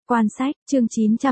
Quan sách, chương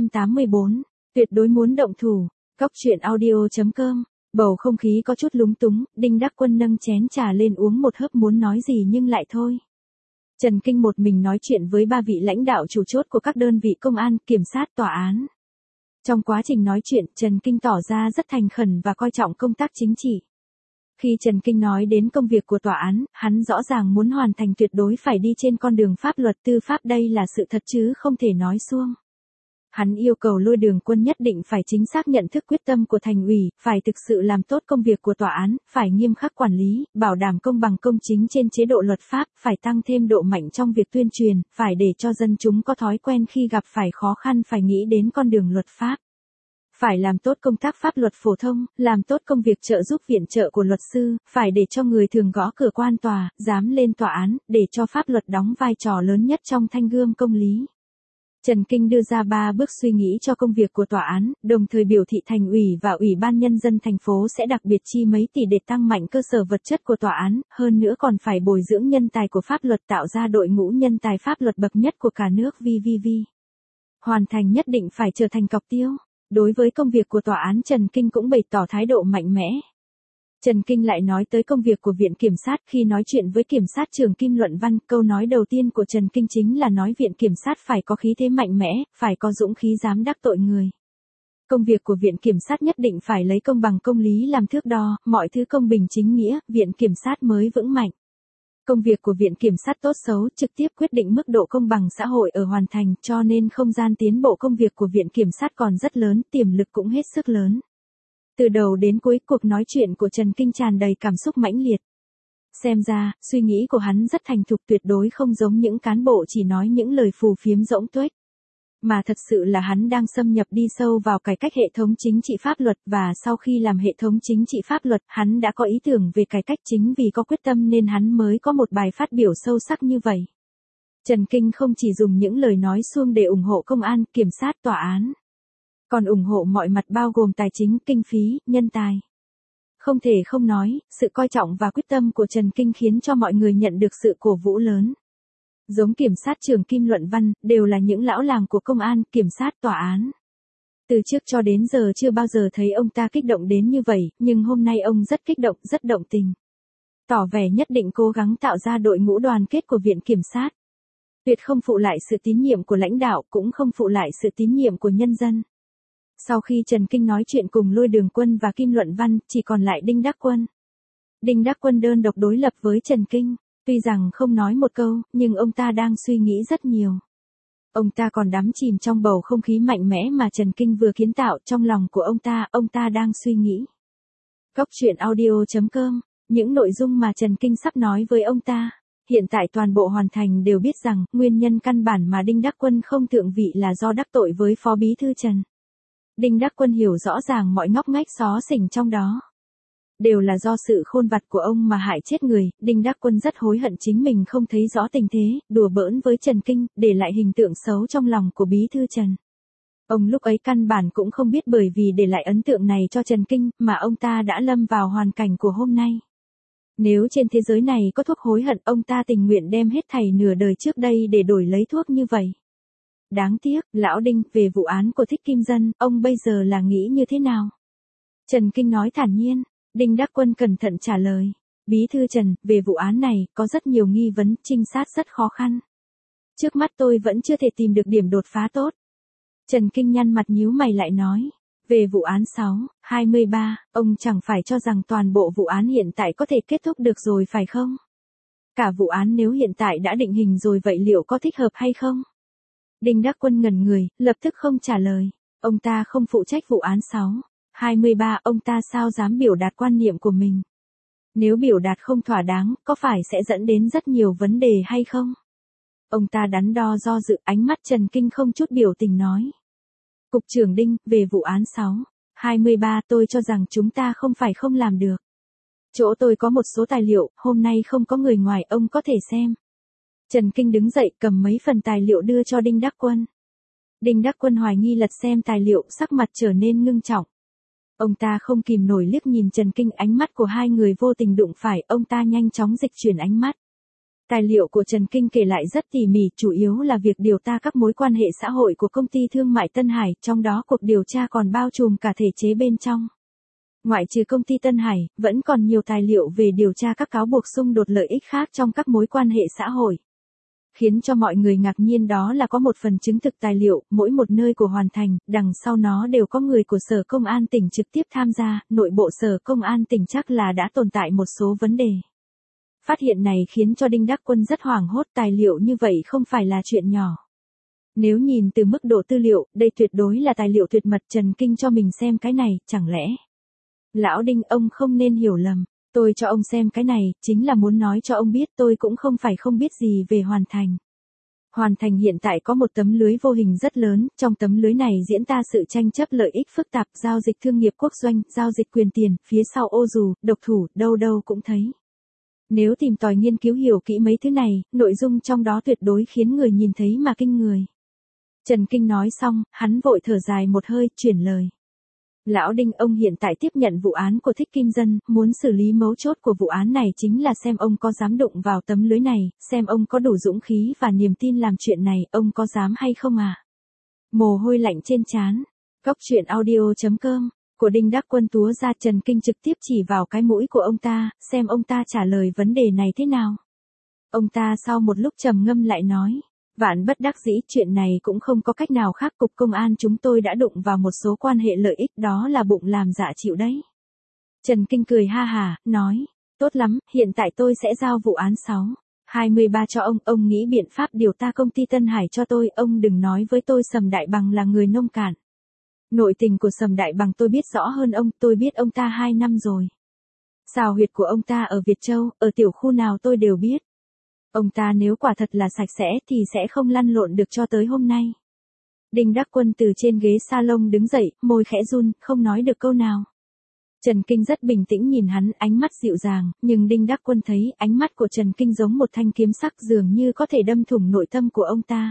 984, tuyệt đối muốn động thủ. Cóc truyện audio.com. Bầu không khí có chút lúng túng, Đinh Đắc Quân nâng chén trà lên uống một hớp muốn nói gì nhưng lại thôi. Trần Kinh một mình nói chuyện với ba vị lãnh đạo chủ chốt của các đơn vị công an, kiểm sát, tòa án. Trong quá trình nói chuyện, Trần Kinh tỏ ra rất thành khẩn và coi trọng công tác chính trị. Khi Trần Kinh nói đến công việc của tòa án, hắn rõ ràng muốn hoàn thành tuyệt đối phải đi trên con đường pháp luật tư pháp, đây là sự thật chứ không thể nói suông. Hắn yêu cầu Lôi Đường Quân nhất định phải chính xác nhận thức quyết tâm của thành ủy, phải thực sự làm tốt công việc của tòa án, phải nghiêm khắc quản lý, bảo đảm công bằng công chính trên chế độ luật pháp, phải tăng thêm độ mạnh trong việc tuyên truyền, phải để cho dân chúng có thói quen khi gặp phải khó khăn phải nghĩ đến con đường luật pháp. Phải làm tốt công tác pháp luật phổ thông, làm tốt công việc trợ giúp viện trợ của luật sư, phải để cho người thường gõ cửa quan tòa, dám lên tòa án, để cho pháp luật đóng vai trò lớn nhất trong thanh gươm công lý. Trần Kinh đưa ra 3 bước suy nghĩ cho công việc của tòa án, đồng thời biểu thị thành ủy và ủy ban nhân dân thành phố sẽ đặc biệt chi mấy tỷ để tăng mạnh cơ sở vật chất của tòa án, hơn nữa còn phải bồi dưỡng nhân tài của pháp luật, tạo ra đội ngũ nhân tài pháp luật bậc nhất của cả nước VVV. Hoàn thành nhất định phải trở thành cọc tiêu. Đối với công việc của tòa án, Trần Kinh cũng bày tỏ thái độ mạnh mẽ. Trần Kinh lại nói tới công việc của Viện Kiểm sát. Khi nói chuyện với Kiểm sát trưởng Kim Luận Văn, câu nói đầu tiên của Trần Kinh chính là nói Viện Kiểm sát phải có khí thế mạnh mẽ, phải có dũng khí dám đắc tội người. Công việc của Viện Kiểm sát nhất định phải lấy công bằng công lý làm thước đo, mọi thứ công bình chính nghĩa, Viện Kiểm sát mới vững mạnh. Công việc của Viện Kiểm sát tốt xấu trực tiếp quyết định mức độ công bằng xã hội ở hoàn thành, cho nên không gian tiến bộ công việc của Viện Kiểm sát còn rất lớn, tiềm lực cũng hết sức lớn. Từ đầu đến cuối, cuộc nói chuyện của Trần Kinh tràn đầy cảm xúc mãnh liệt. Xem ra, suy nghĩ của hắn rất thành thục, tuyệt đối không giống những cán bộ chỉ nói những lời phù phiếm rỗng tuếch. Mà thật sự là hắn đang xâm nhập đi sâu vào cải cách hệ thống chính trị pháp luật, và sau khi làm hệ thống chính trị pháp luật, hắn đã có ý tưởng về cải cách, chính vì có quyết tâm nên hắn mới có một bài phát biểu sâu sắc như vậy. Trần Kinh không chỉ dùng những lời nói suông để ủng hộ công an, kiểm sát, tòa án, còn ủng hộ mọi mặt bao gồm tài chính, kinh phí, nhân tài. Không thể không nói, sự coi trọng và quyết tâm của Trần Kinh khiến cho mọi người nhận được sự cổ vũ lớn. Giống Kiểm sát trưởng Kim Luận Văn, đều là những lão làng của công an, kiểm sát, tòa án. Từ trước cho đến giờ chưa bao giờ thấy ông ta kích động đến như vậy, nhưng hôm nay ông rất kích động, rất động tình. Tỏ vẻ nhất định cố gắng tạo ra đội ngũ đoàn kết của Viện Kiểm sát. Tuyệt không phụ lại sự tín nhiệm của lãnh đạo, cũng không phụ lại sự tín nhiệm của nhân dân. Sau khi Trần Kinh nói chuyện cùng Lôi Đường Quân và Kim Luận Văn, chỉ còn lại Đinh Đắc Quân. Đinh Đắc Quân đơn độc đối lập với Trần Kinh. Tuy rằng không nói một câu, nhưng ông ta đang suy nghĩ rất nhiều. Ông ta còn đắm chìm trong bầu không khí mạnh mẽ mà Trần Kinh vừa kiến tạo trong lòng của ông ta đang suy nghĩ. Cóc truyện audio.com, những nội dung mà Trần Kinh sắp nói với ông ta, hiện tại toàn bộ hoàn thành đều biết rằng, nguyên nhân căn bản mà Đinh Đắc Quân không thượng vị là do đắc tội với Phó Bí Thư Trần. Đinh Đắc Quân hiểu rõ ràng mọi ngóc ngách xó xỉnh trong đó. Đều là do sự khôn vặt của ông mà hại chết người. Đinh Đắc Quân rất hối hận chính mình không thấy rõ tình thế, đùa bỡn với Trần Kinh, để lại hình tượng xấu trong lòng của Bí Thư Trần. Ông lúc ấy căn bản cũng không biết bởi vì để lại ấn tượng này cho Trần Kinh, mà ông ta đã lâm vào hoàn cảnh của hôm nay. Nếu trên thế giới này có thuốc hối hận, ông ta tình nguyện đem hết thảy nửa đời trước đây để đổi lấy thuốc như vậy. Đáng tiếc, lão Đinh, về vụ án của Thích Kim Dân, ông bây giờ là nghĩ như thế nào? Trần Kinh nói thản nhiên. Đinh Đắc Quân cẩn thận trả lời. Bí thư Trần, về vụ án này, có rất nhiều nghi vấn, trinh sát rất khó khăn. Trước mắt tôi vẫn chưa thể tìm được điểm đột phá tốt. Trần Kinh nhăn mặt nhíu mày lại nói. Về vụ án 6/23, ông chẳng phải cho rằng toàn bộ vụ án hiện tại có thể kết thúc được rồi phải không? Cả vụ án nếu hiện tại đã định hình rồi vậy liệu có thích hợp hay không? Đinh Đắc Quân ngẩn người, lập tức không trả lời. Ông ta không phụ trách vụ án 6/23, ông ta sao dám biểu đạt quan niệm của mình? Nếu biểu đạt không thỏa đáng, có phải sẽ dẫn đến rất nhiều vấn đề hay không? Ông ta đắn đo do dự, ánh mắt Trần Kinh không chút biểu tình nói. Cục trưởng Đinh, về vụ án 6/23 tôi cho rằng chúng ta không phải không làm được. Chỗ tôi có một số tài liệu, hôm nay không có người ngoài, ông có thể xem. Trần Kinh đứng dậy cầm mấy phần tài liệu đưa cho Đinh Đắc Quân. Đinh Đắc Quân hoài nghi lật xem tài liệu, sắc mặt trở nên ngưng trọng. Ông ta không kìm nổi liếc nhìn Trần Kinh, ánh mắt của hai người vô tình đụng phải, ông ta nhanh chóng dịch chuyển ánh mắt. Tài liệu của Trần Kinh kể lại rất tỉ mỉ, chủ yếu là việc điều tra các mối quan hệ xã hội của công ty thương mại Tân Hải, trong đó cuộc điều tra còn bao trùm cả thể chế bên trong. Ngoại trừ công ty Tân Hải, vẫn còn nhiều tài liệu về điều tra các cáo buộc xung đột lợi ích khác trong các mối quan hệ xã hội. Khiến cho mọi người ngạc nhiên đó là có một phần chứng thực tài liệu, mỗi một nơi của Hoàn Thành, đằng sau nó đều có người của Sở Công an tỉnh trực tiếp tham gia, nội bộ Sở Công an tỉnh chắc là đã tồn tại một số vấn đề. Phát hiện này khiến cho Đinh Đắc Quân rất hoảng hốt, tài liệu như vậy không phải là chuyện nhỏ. Nếu nhìn từ mức độ tư liệu, đây tuyệt đối là tài liệu tuyệt mật. Trần Kinh cho mình xem cái này, chẳng lẽ? Lão Đinh, ông không nên hiểu lầm, tôi cho ông xem cái này, chính là muốn nói cho ông biết tôi cũng không phải không biết gì về Hoàn Thành. Hoàn Thành hiện tại có một tấm lưới vô hình rất lớn, trong tấm lưới này diễn ra sự tranh chấp lợi ích phức tạp, giao dịch thương nghiệp quốc doanh, giao dịch quyền tiền, phía sau ô dù, độc thủ, đâu đâu cũng thấy. Nếu tìm tòi nghiên cứu hiểu kỹ mấy thứ này, nội dung trong đó tuyệt đối khiến người nhìn thấy mà kinh người. Trần Kinh nói xong, hắn vội thở dài một hơi, chuyển lời. Lão Đinh, ông hiện tại tiếp nhận vụ án của Thích Kim Dân, muốn xử lý mấu chốt của vụ án này chính là xem ông có dám đụng vào tấm lưới này, xem ông có đủ dũng khí và niềm tin làm chuyện này, ông có dám hay không à? Mồ hôi lạnh trên trán. Cóc truyện audio.com của Đinh Đắc Quân túa ra. Trần Kinh trực tiếp chỉ vào cái mũi của ông ta, xem ông ta trả lời vấn đề này thế nào. Ông ta sau một lúc trầm ngâm lại nói. Vạn bất đắc dĩ, chuyện này cũng không có cách nào khác, cục công an chúng tôi đã đụng vào một số quan hệ lợi ích, đó là bụng làm dạ chịu đấy. Trần Kinh cười ha hả, nói, tốt lắm, hiện tại tôi sẽ giao vụ án 6/23 cho ông nghĩ biện pháp điều tra công ty Tân Hải cho tôi, ông đừng nói với tôi Sầm Đại Bằng là người nông cạn. Nội tình của Sầm Đại Bằng tôi biết rõ hơn ông, tôi biết ông ta 2 năm rồi. Xào huyệt của ông ta ở Việt Châu, ở tiểu khu nào tôi đều biết. Ông ta nếu quả thật là sạch sẽ thì sẽ không lăn lộn được cho tới hôm nay. Đinh Đắc Quân từ trên ghế salon đứng dậy, môi khẽ run, không nói được câu nào. Trần Kinh rất bình tĩnh nhìn hắn, ánh mắt dịu dàng, nhưng Đinh Đắc Quân thấy ánh mắt của Trần Kinh giống một thanh kiếm sắc, dường như có thể đâm thủng nội tâm của ông ta.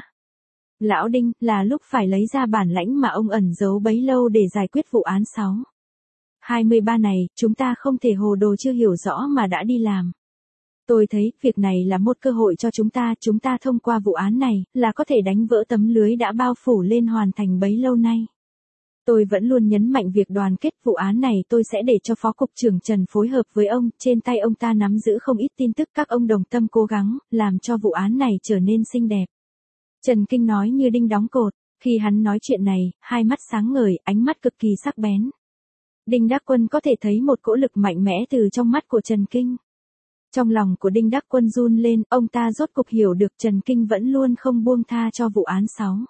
Lão Đinh, là lúc phải lấy ra bản lãnh mà ông ẩn giấu bấy lâu để giải quyết vụ án 6/23 này, chúng ta không thể hồ đồ chưa hiểu rõ mà đã đi làm. Tôi thấy, việc này là một cơ hội cho chúng ta thông qua vụ án này, là có thể đánh vỡ tấm lưới đã bao phủ lên Hoàn Thành bấy lâu nay. Tôi vẫn luôn nhấn mạnh việc đoàn kết, vụ án này tôi sẽ để cho Phó Cục trưởng Trần phối hợp với ông, trên tay ông ta nắm giữ không ít tin tức, các ông đồng tâm cố gắng, làm cho vụ án này trở nên xinh đẹp. Trần Kinh nói như đinh đóng cột, khi hắn nói chuyện này, hai mắt sáng ngời, ánh mắt cực kỳ sắc bén. Đinh Đắc Quân có thể thấy một cỗ lực mạnh mẽ từ trong mắt của Trần Kinh. Trong lòng của Đinh Đắc Quân run lên, ông ta rốt cục hiểu được Trần Kinh vẫn luôn không buông tha cho vụ án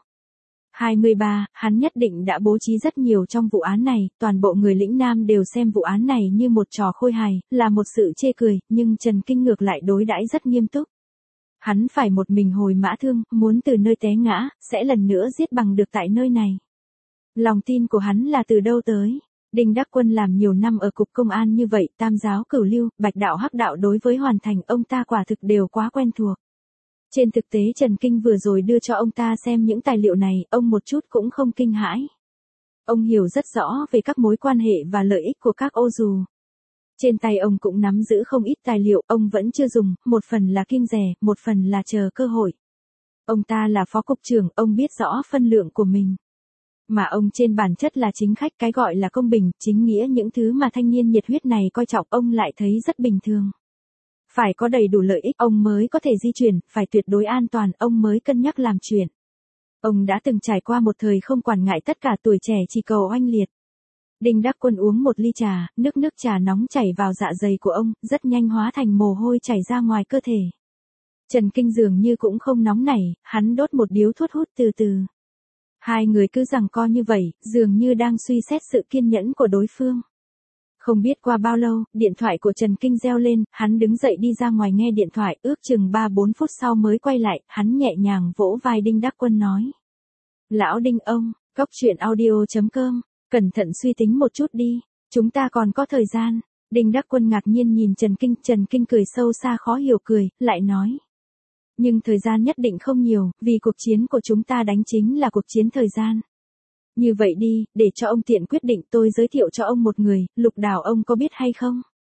6/23, hắn nhất định đã bố trí rất nhiều trong vụ án này, toàn bộ người lĩnh Nam đều xem vụ án này như một trò khôi hài, là một sự chê cười, nhưng Trần Kinh ngược lại đối đãi rất nghiêm túc. Hắn phải một mình hồi Mã Thương, muốn từ nơi té ngã, sẽ lần nữa giết bằng được tại nơi này. Lòng tin của hắn là từ đâu tới? Đinh Đắc Quân làm nhiều năm ở cục công an như vậy, tam giáo cửu lưu, bạch đạo hắc đạo đối với Hoàn Thành ông ta quả thực đều quá quen thuộc. Trên thực tế Trần Kinh vừa rồi đưa cho ông ta xem những tài liệu này, ông một chút cũng không kinh hãi. Ông hiểu rất rõ về các mối quan hệ và lợi ích của các ô dù. Trên tay ông cũng nắm giữ không ít tài liệu, ông vẫn chưa dùng, một phần là kiêng dè, một phần là chờ cơ hội. Ông ta là phó cục trưởng, ông biết rõ phân lượng của mình. Mà ông trên bản chất là chính khách, cái gọi là công bình, chính nghĩa, những thứ mà thanh niên nhiệt huyết này coi trọng ông lại thấy rất bình thường. Phải có đầy đủ lợi ích ông mới có thể di chuyển, phải tuyệt đối an toàn ông mới cân nhắc làm chuyện. Ông đã từng trải qua một thời không quản ngại tất cả, tuổi trẻ chỉ cầu oanh liệt. Đinh Đắc Quân uống một ly trà, nước trà nóng chảy vào dạ dày của ông, rất nhanh hóa thành mồ hôi chảy ra ngoài cơ thể. Trần Kinh dường như cũng không nóng nảy, hắn đốt một điếu thuốc hút từ từ. Hai người cứ giằng co như vậy, dường như đang suy xét sự kiên nhẫn của đối phương. Không biết qua bao lâu, điện thoại của Trần Kinh reo lên, hắn đứng dậy đi ra ngoài nghe điện thoại, ước chừng 3-4 phút sau mới quay lại, hắn nhẹ nhàng vỗ vai Đinh Đắc Quân nói. Lão Đinh ông, cóc truyện audio.com, cẩn thận suy tính một chút đi, chúng ta còn có thời gian. Đinh Đắc Quân ngạc nhiên nhìn Trần Kinh cười sâu xa khó hiểu cười, lại nói. Nhưng thời gian nhất định không nhiều, vì cuộc chiến của chúng ta đánh chính là cuộc chiến thời gian. Như vậy đi, để cho ông tiện quyết định, tôi giới thiệu cho ông một người, Lục Đào, ông có biết hay không?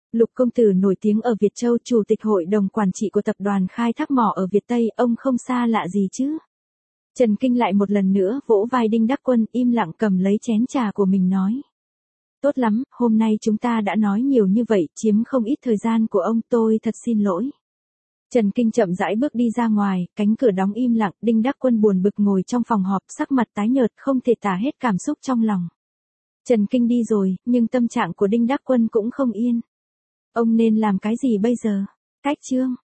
Lục công tử nổi tiếng ở Việt Châu, chủ tịch hội đồng quản trị của tập đoàn khai thác mỏ ở Việt Tây, ông không xa lạ gì chứ. Trần Kinh lại một lần nữa vỗ vai Đinh Đắc Quân, im lặng cầm lấy chén trà của mình nói. Tốt lắm, hôm nay chúng ta đã nói nhiều như vậy, chiếm không ít thời gian của ông, tôi thật xin lỗi. Trần Kinh chậm rãi bước đi ra ngoài, cánh cửa đóng im lặng, Đinh Đắc Quân buồn bực ngồi trong phòng họp, sắc mặt tái nhợt, không thể tả hết cảm xúc trong lòng. Trần Kinh đi rồi, nhưng tâm trạng của Đinh Đắc Quân cũng không yên. Ông nên làm cái gì bây giờ? Cách chương